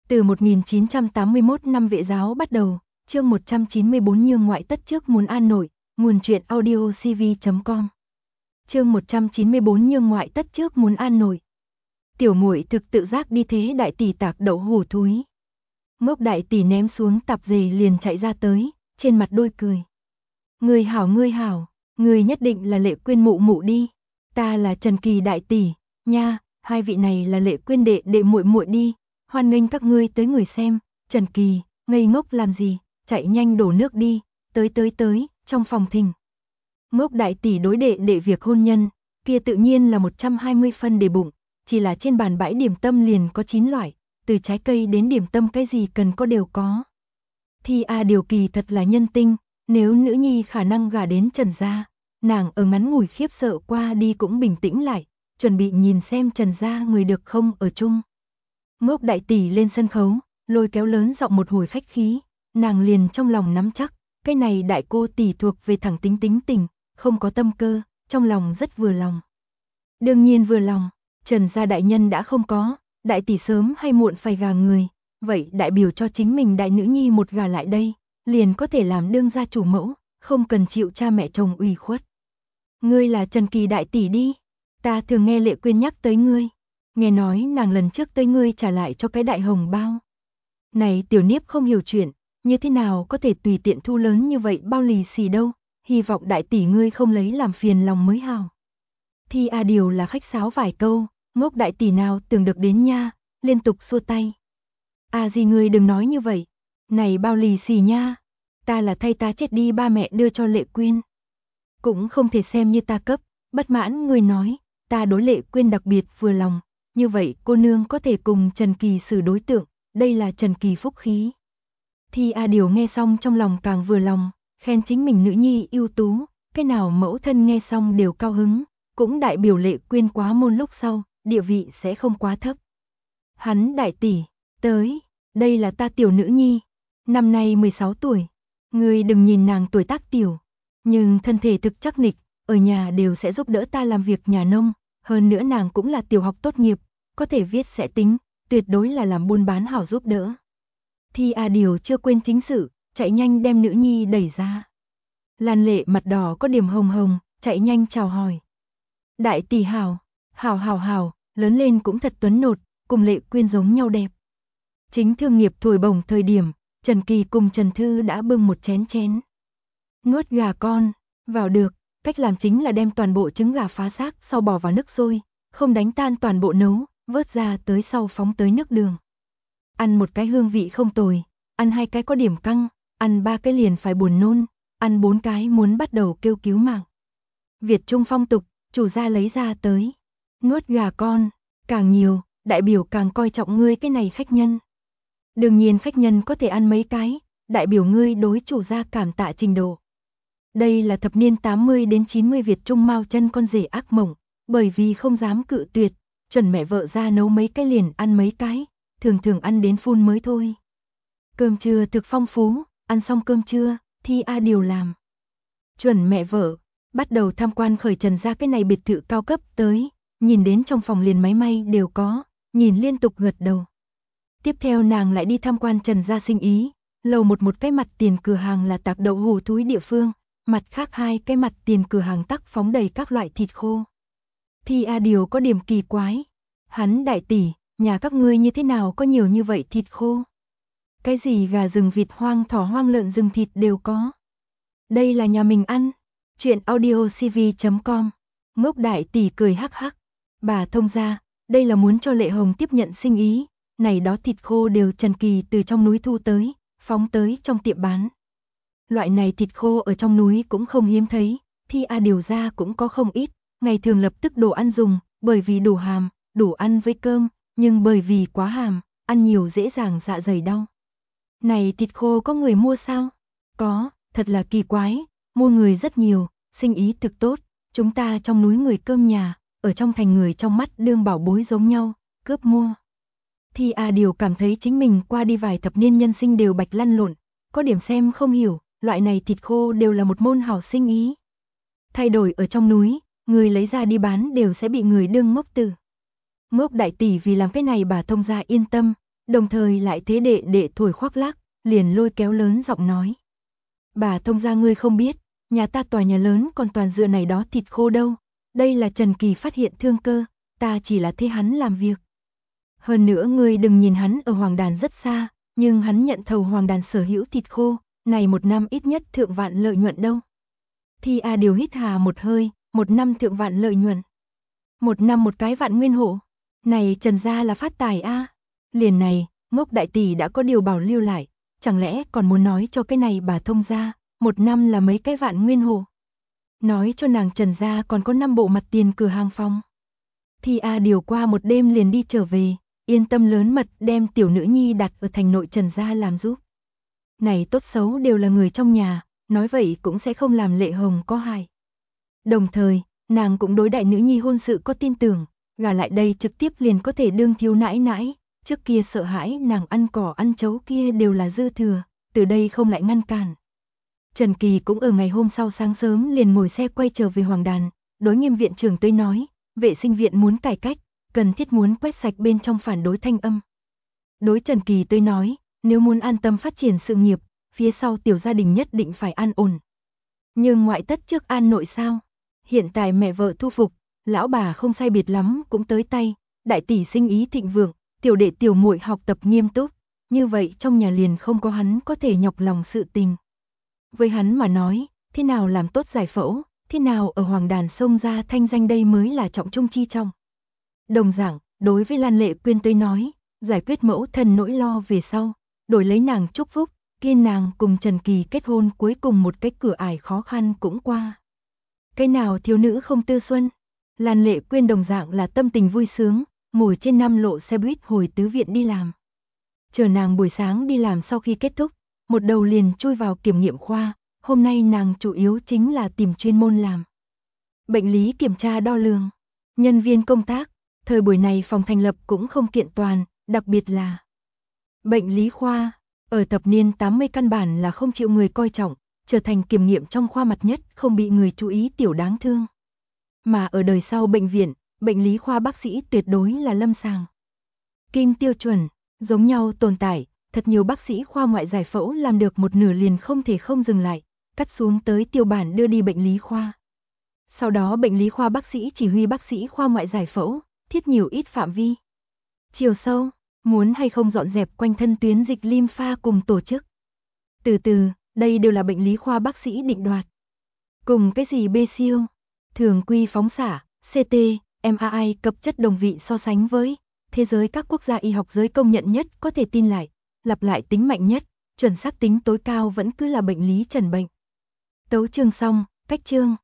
Từ 1981 năm Vệ giáo bắt đầu, chương 194 Nhương ngoại tất trước muốn an nội, nguồn truyện audio cv.com. Chương 194 Nhương ngoại tất trước muốn an nội. Tiểu muội thực tự giác đi thế đại tỷ tạc đậu hủ thúi. Mốc đại tỷ ném xuống tạp dề liền chạy ra tới, trên mặt đôi cười. Người hảo, người nhất định là Lệ Quyên mụ mụ đi. Ta là Trần Kỳ đại tỷ, nha, hai vị này là Lệ Quyên đệ muội muội đi. Hoan nghênh các ngươi tới người xem. Trần Kỳ, ngây ngốc làm gì, chạy nhanh đổ nước đi, tới, trong phòng thình. Ngốc đại tỷ đối đệ việc hôn nhân, kia tự nhiên là 120 phân để bụng, chỉ là trên bàn bãi điểm tâm liền có 9 loại, từ trái cây đến điểm tâm cái gì cần có đều có. Thi Điều Kỳ thật là nhân tinh, nếu nữ nhi khả năng gả đến Trần gia, nàng ở ngắn ngủi khiếp sợ qua đi cũng bình tĩnh lại, chuẩn bị nhìn xem Trần gia người được không ở chung. Ngốc đại tỷ lên sân khấu, lôi kéo lớn giọng một hồi khách khí, nàng liền trong lòng nắm chắc, cái này đại cô tỷ thuộc về thẳng tính tình, không có tâm cơ, trong lòng rất vừa lòng. Đương nhiên vừa lòng, Trần gia đại nhân đã không có, đại tỷ sớm hay muộn phải gả người, vậy đại biểu cho chính mình đại nữ nhi một gả lại đây, liền có thể làm đương gia chủ mẫu, không cần chịu cha mẹ chồng ủy khuất. Ngươi là Trần Kỳ đại tỷ đi, ta thường nghe Lệ Quyên nhắc tới ngươi. Nghe nói nàng lần trước tới ngươi trả lại cho cái đại hồng bao. Này tiểu niếp không hiểu chuyện, như thế nào có thể tùy tiện thu lớn như vậy bao lì xì đâu, hy vọng đại tỷ ngươi không lấy làm phiền lòng mới hào. Thi Điều là khách sáo vài câu, ngốc đại tỷ nào tưởng được đến nha, liên tục xua tay. Gì ngươi đừng nói như vậy, này bao lì xì nha, ta là thay ta chết đi ba mẹ đưa cho Lệ Quyên. Cũng không thể xem như ta cấp, bất mãn người nói, ta đối Lệ Quyên đặc biệt vừa lòng. Như vậy cô nương có thể cùng Trần Kỳ xử đối tượng, đây là Trần Kỳ phúc khí. Thi Điều nghe xong trong lòng càng vừa lòng, khen chính mình nữ nhi ưu tú, cái nào mẫu thân nghe xong đều cao hứng, cũng đại biểu Lệ Quyên quá môn lúc sau, địa vị sẽ không quá thấp. Hắn đại tỷ, tới, đây là ta tiểu nữ nhi, năm nay 16 tuổi, ngươi đừng nhìn nàng tuổi tác tiểu, nhưng thân thể thực chắc nịch, ở nhà đều sẽ giúp đỡ ta làm việc nhà nông. Hơn nữa nàng cũng là tiểu học tốt nghiệp, có thể viết sẽ tính, tuyệt đối là làm buôn bán hảo giúp đỡ. Thi Điều chưa quên chính sự, chạy nhanh đem nữ nhi đẩy ra. Lan Lệ mặt đỏ có điểm hồng hồng, chạy nhanh chào hỏi. Đại tỷ hảo, lớn lên cũng thật tuấn nột, cùng Lệ Quyên giống nhau đẹp. Chính thương nghiệp thổi bổng thời điểm, Trần Kỳ cùng Trần Thư đã bưng một chén. Nuốt gà con, vào được. Cách làm chính là đem toàn bộ trứng gà phá xác sau bỏ vào nước sôi, không đánh tan toàn bộ nấu, vớt ra tới sau phóng tới nước đường. Ăn một cái hương vị không tồi, ăn 2 cái có điểm căng, ăn 3 cái liền phải buồn nôn, ăn 4 cái muốn bắt đầu kêu cứu mạng. Việt Trung phong tục, chủ gia lấy ra tới. Nuốt gà con, càng nhiều, đại biểu càng coi trọng ngươi cái này khách nhân. Đương nhiên khách nhân có thể ăn mấy cái, đại biểu ngươi đối chủ gia cảm tạ trình độ. Đây là thập niên 80 đến 90 Việt Trung Mao chân con rể ác mộng, bởi vì không dám cự tuyệt, chuẩn mẹ vợ ra nấu mấy cái liền ăn mấy cái, thường ăn đến phun mới thôi. Cơm trưa thực phong phú, ăn xong cơm trưa, Thi Điều làm. Chuẩn mẹ vợ, bắt đầu tham quan khởi Trần gia cái này biệt thự cao cấp tới, nhìn đến trong phòng liền máy may đều có, nhìn liên tục gật đầu. Tiếp theo nàng lại đi tham quan Trần gia sinh ý, lầu một cái mặt tiền cửa hàng là tạc đậu hủ thúi địa phương. Mặt khác 2 cái mặt tiền cửa hàng tắc phóng đầy các loại thịt khô. Thi Điều có điểm kỳ quái. Hắn đại tỷ, nhà các ngươi như thế nào có nhiều như vậy thịt khô? Cái gì gà rừng vịt hoang thỏ hoang lợn rừng thịt đều có. Đây là nhà mình ăn. Chuyện audio cv.com. Ngốc đại tỷ cười hắc hắc. Bà thông ra, đây là muốn cho Lệ Hồng tiếp nhận sinh ý. Này đó thịt khô đều Trần Kỳ từ trong núi thu tới, phóng tới trong tiệm bán. Loại này thịt khô ở trong núi cũng không hiếm thấy, Thi Điều ra cũng có không ít, ngày thường lập tức đồ ăn dùng, bởi vì đủ hàm, đủ ăn với cơm, nhưng bởi vì quá hàm, ăn nhiều dễ dàng dạ dày đau. Này thịt khô có người mua sao? Có, thật là kỳ quái, mua người rất nhiều, sinh ý thực tốt, chúng ta trong núi người cơm nhà, ở trong thành người trong mắt đương bảo bối giống nhau, cướp mua. Thi Điều cảm thấy chính mình qua đi vài thập niên nhân sinh đều bạch lăn lộn, có điểm xem không hiểu. Loại này thịt khô đều là một môn hảo sinh ý. Thay đổi ở trong núi, người lấy ra đi bán đều sẽ bị người đương ngốc tử. Ngốc đại tỷ vì làm cái này bà thông gia yên tâm, đồng thời lại thế đệ đệ thổi khoác lác, liền lôi kéo lớn giọng nói. Bà thông gia ngươi không biết, nhà ta tòa nhà lớn còn toàn dựa này đó thịt khô đâu, đây là Trần Kỳ phát hiện thương cơ, ta chỉ là thế hắn làm việc. Hơn nữa ngươi đừng nhìn hắn ở Hoàng Đàn rất xa, nhưng hắn nhận thầu Hoàng Đàn sở hữu thịt khô, này một năm ít nhất thượng vạn lợi nhuận đâu. Thi A Điều hít hà một hơi, một năm thượng vạn lợi nhuận. Một năm một cái vạn nguyên hộ, này Trần gia là phát tài a. Liền này, Ngốc đại tỷ đã có điều bảo lưu lại, chẳng lẽ còn muốn nói cho cái này bà thông gia, một năm là mấy cái vạn nguyên hộ. Nói cho nàng Trần gia còn có 5 bộ mặt tiền cửa hàng phong. Thi A Điều qua một đêm liền đi trở về, yên tâm lớn mật đem tiểu nữ nhi đặt ở thành nội Trần gia làm giúp. Này tốt xấu đều là người trong nhà, nói vậy cũng sẽ không làm Lệ Hồng có hại. Đồng thời, nàng cũng đối đại nữ nhi hôn sự có tin tưởng, gả lại đây trực tiếp liền có thể đương thiếu nãi nãi, trước kia sợ hãi nàng ăn cỏ ăn chấu kia đều là dư thừa, từ đây không lại ngăn cản. Trần Kỳ cũng ở ngày hôm sau sáng sớm liền ngồi xe quay trở về Hoàng Đàn, đối Nghiêm viện trưởng tới nói, vệ sinh viện muốn cải cách, cần thiết muốn quét sạch bên trong phản đối thanh âm. Đối Trần Kỳ tới nói, nếu muốn an tâm phát triển sự nghiệp, phía sau tiểu gia đình nhất định phải an ổn. Nhưng ngoại tất trước an nội sao? Hiện tại mẹ vợ thu phục, lão bà không sai biệt lắm cũng tới tay, đại tỷ sinh ý thịnh vượng, tiểu đệ tiểu muội học tập nghiêm túc, như vậy trong nhà liền không có hắn có thể nhọc lòng sự tình. Với hắn mà nói, thế nào làm tốt giải phẫu, thế nào ở Hoàng Đàn xông ra thanh danh đây mới là trọng trung chi trọng. Đồng dạng, đối với Lan Lệ Quyên tới nói, giải quyết mẫu thân nỗi lo về sau, đổi lấy nàng chúc phúc, kiên nàng cùng Trần Kỳ kết hôn cuối cùng một cái cửa ải khó khăn cũng qua. Cái nào thiếu nữ không tư xuân? Lan Lệ Quyên đồng dạng là tâm tình vui sướng, ngồi trên 5 lộ xe buýt hồi tứ viện đi làm. Chờ nàng buổi sáng đi làm sau khi kết thúc, một đầu liền chui vào kiểm nghiệm khoa, hôm nay nàng chủ yếu chính là tìm chuyên môn làm. Bệnh lý kiểm tra đo lường, nhân viên công tác, thời buổi này phòng thành lập cũng không kiện toàn, đặc biệt là bệnh lý khoa, ở thập niên 80 căn bản là không chịu người coi trọng, trở thành kiểm nghiệm trong khoa mặt nhất không bị người chú ý tiểu đáng thương. Mà ở đời sau bệnh viện, bệnh lý khoa bác sĩ tuyệt đối là lâm sàng kim tiêu chuẩn, giống nhau tồn tại, thật nhiều bác sĩ khoa ngoại giải phẫu làm được một nửa liền không thể không dừng lại, cắt xuống tới tiêu bản đưa đi bệnh lý khoa. Sau đó bệnh lý khoa bác sĩ chỉ huy bác sĩ khoa ngoại giải phẫu, thiết nhiều ít phạm vi. Chiều sâu, muốn hay không dọn dẹp quanh thân tuyến dịch lympha cùng tổ chức. Từ từ, đây đều là bệnh lý khoa bác sĩ định đoạt. Cùng cái gì bê siêu, thường quy phóng xạ, CT, MRI cập chất đồng vị so sánh với thế giới các quốc gia y học giới công nhận nhất có thể tin lại, lặp lại tính mạnh nhất, chuẩn xác tính tối cao vẫn cứ là bệnh lý trần bệnh. Tấu chương xong, cách chương.